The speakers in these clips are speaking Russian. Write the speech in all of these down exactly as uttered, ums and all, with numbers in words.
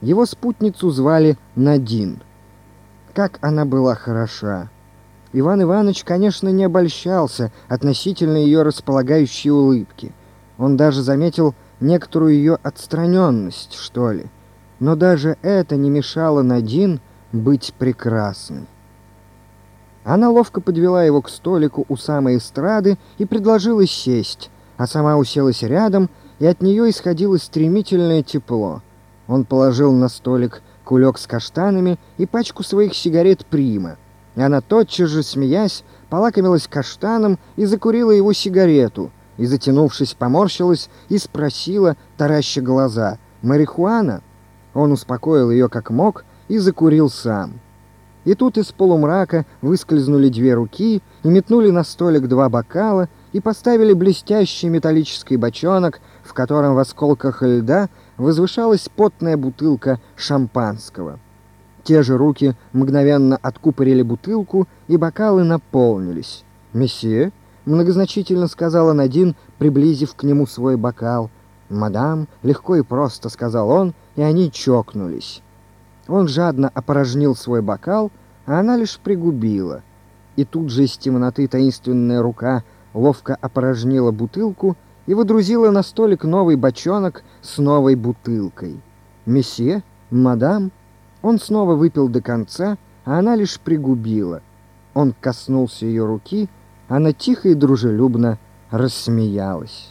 Его спутницу звали Надин. Как она была хороша! Иван Иванович, конечно, не обольщался относительно ее располагающей улыбки. Он даже заметил некоторую ее отстраненность, что ли. Но даже это не мешало Надин быть прекрасной. Она ловко подвела его к столику у самой эстрады и предложила сесть, а сама уселась рядом, и от нее исходило стремительное тепло. Он положил на столик кулек с каштанами и пачку своих сигарет «Прима», и она тотчас же, смеясь, полакомилась каштаном и закурила его сигарету, и, затянувшись, поморщилась и спросила, тараща глаза: «Марихуана?» Он успокоил ее как мог и закурил сам. И тут из полумрака выскользнули две руки и метнули на столик два бокала и поставили блестящий металлический бочонок, в котором в осколках льда возвышалась потная бутылка шампанского. Те же руки мгновенно откупорили бутылку, и бокалы наполнились. «Месье», — многозначительно сказала Надин, приблизив к нему свой бокал. «Мадам», — легко и просто сказал он, и они чокнулись. Он жадно опорожнил свой бокал, а она лишь пригубила. И тут же из темноты таинственная рука ловко опорожнила бутылку и выдрузила на столик новый бочонок с новой бутылкой. «Месье? Мадам?» Он снова выпил до конца, а она лишь пригубила. Он коснулся ее руки, она тихо и дружелюбно рассмеялась.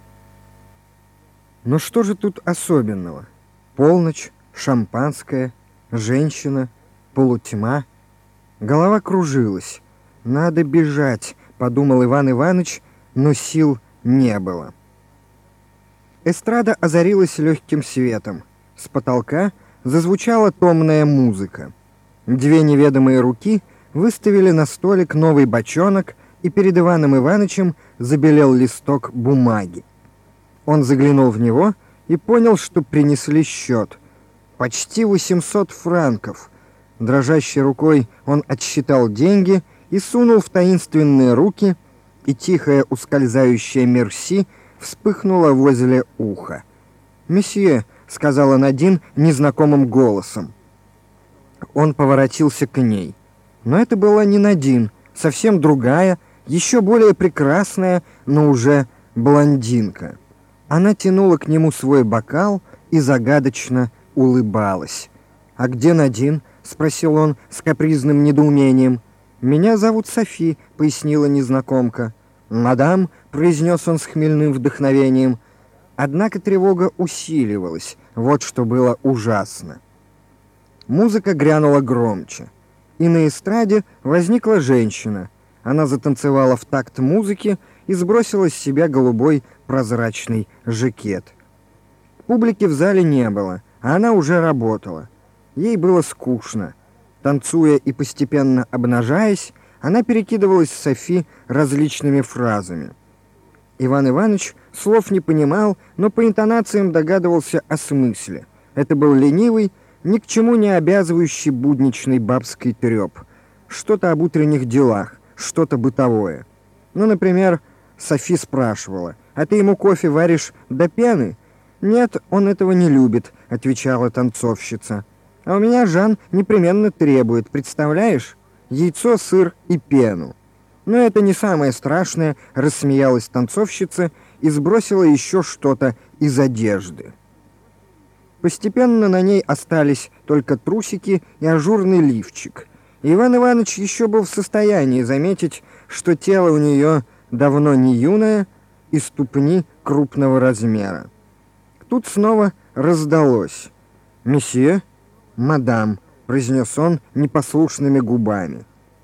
Но что же тут особенного? Полночь, шампанское, женщина, полутьма. Голова кружилась. «Надо бежать», — подумал Иван Иванович, но сил не было. Эстрада озарилась легким светом. С потолка зазвучала томная музыка. Две неведомые руки выставили на столик новый бочонок, и перед Иваном Ивановичем забелел листок бумаги. Он заглянул в него и понял, что принесли счет. Почти восемьсот франков. Дрожащей рукой он отсчитал деньги и сунул в таинственные руки, и тихая ускользающая мерси вспыхнула возле уха. «Месье», — сказала Надин незнакомым голосом. Он поворотился к ней. Но это была не Надин, совсем другая, еще более прекрасная, но уже блондинка. Она тянула к нему свой бокал и загадочно улыбалась. «А где Надин?» — спросил он с капризным недоумением. «Меня зовут Софи», — пояснила незнакомка. «Мадам», — произнес он с хмельным вдохновением. Однако тревога усиливалась, вот что было ужасно. Музыка грянула громче, и на эстраде возникла женщина. Она затанцевала в такт музыки и сбросила с себя голубой прозрачный жакет. Публики в зале не было, а она уже работала. Ей было скучно. Танцуя и постепенно обнажаясь, она перекидывалась с Софи различными фразами. Иван Иванович слов не понимал, но по интонациям догадывался о смысле. Это был ленивый, ни к чему не обязывающий будничный бабский треп. Что-то об утренних делах, что-то бытовое. Ну, например, Софи спрашивала: «А ты ему кофе варишь до пены?» «Нет, он этого не любит», — отвечала танцовщица. «А у меня Жан непременно требует, представляешь? Яйцо, сыр и пену». «Но это не самое страшное», — рассмеялась танцовщица и сбросила еще что-то из одежды. Постепенно на ней остались только трусики и ажурный лифчик. И Иван Иванович еще был в состоянии заметить, что тело у нее давно не юное и ступни крупного размера. Тут снова раздалось. «Месье, мадам», — произнес он непослушными губами.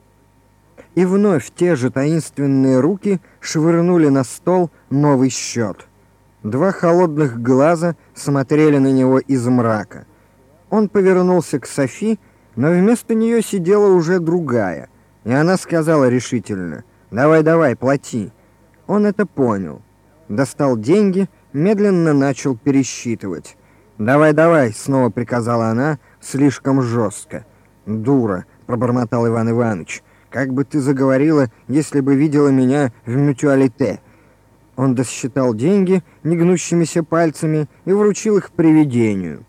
И вновь те же таинственные руки швырнули на стол новый счет. Два холодных глаза смотрели на него из мрака. Он повернулся к Софи, но вместо нее сидела уже другая, и она сказала решительно: «Давай, давай, плати». Он это понял. Достал деньги, медленно начал пересчитывать. «Давай, давай», — снова приказала она, слишком жестко. «Дура», — пробормотал Иван Иванович. «Как бы ты заговорила, если бы видела меня в мютуалите». Он досчитал деньги негнущимися пальцами и вручил их привидению.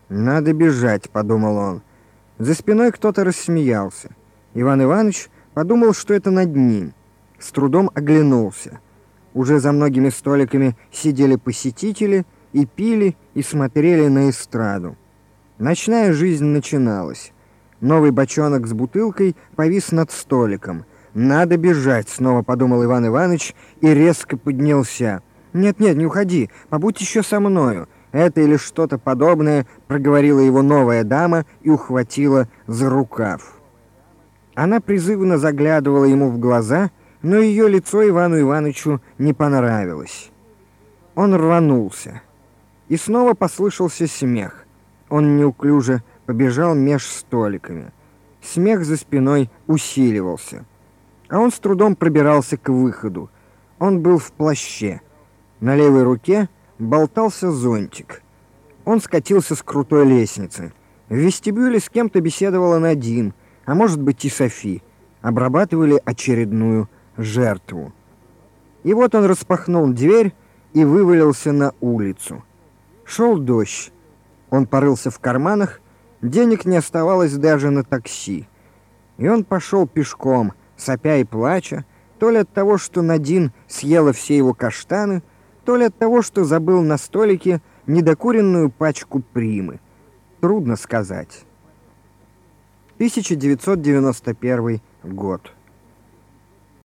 «Надо бежать», — подумал он. За спиной кто-то рассмеялся. Иван Иванович подумал, что это над ним. С трудом оглянулся. Уже за многими столиками сидели посетители и пили, и смотрели на эстраду. Ночная жизнь начиналась. Новый бочонок с бутылкой повис над столиком. «Надо бежать», — снова подумал Иван Иванович и резко поднялся. «Нет-нет, не уходи, побудь еще со мною». Это или что-то подобное проговорила его новая дама и ухватила за рукав. Она призывно заглядывала ему в глаза, но ее лицо Ивану Ивановичу не понравилось. Он рванулся. И снова послышался смех. Он неуклюже побежал меж столиками. Смех за спиной усиливался. А он с трудом пробирался к выходу. Он был в плаще. На левой руке болтался зонтик. Он скатился с крутой лестницы. В вестибюле с кем-то беседовала Надин, а может быть и Софи. Обрабатывали очередную жертву. И вот он распахнул дверь и вывалился на улицу. Шел дождь. Он порылся в карманах, денег не оставалось даже на такси. И он пошел пешком, сопя и плача, то ли от того, что Надин съела все его каштаны, то ли от того, что забыл на столике недокуренную пачку примы. Трудно сказать. тысяча девятьсот девяносто первый год.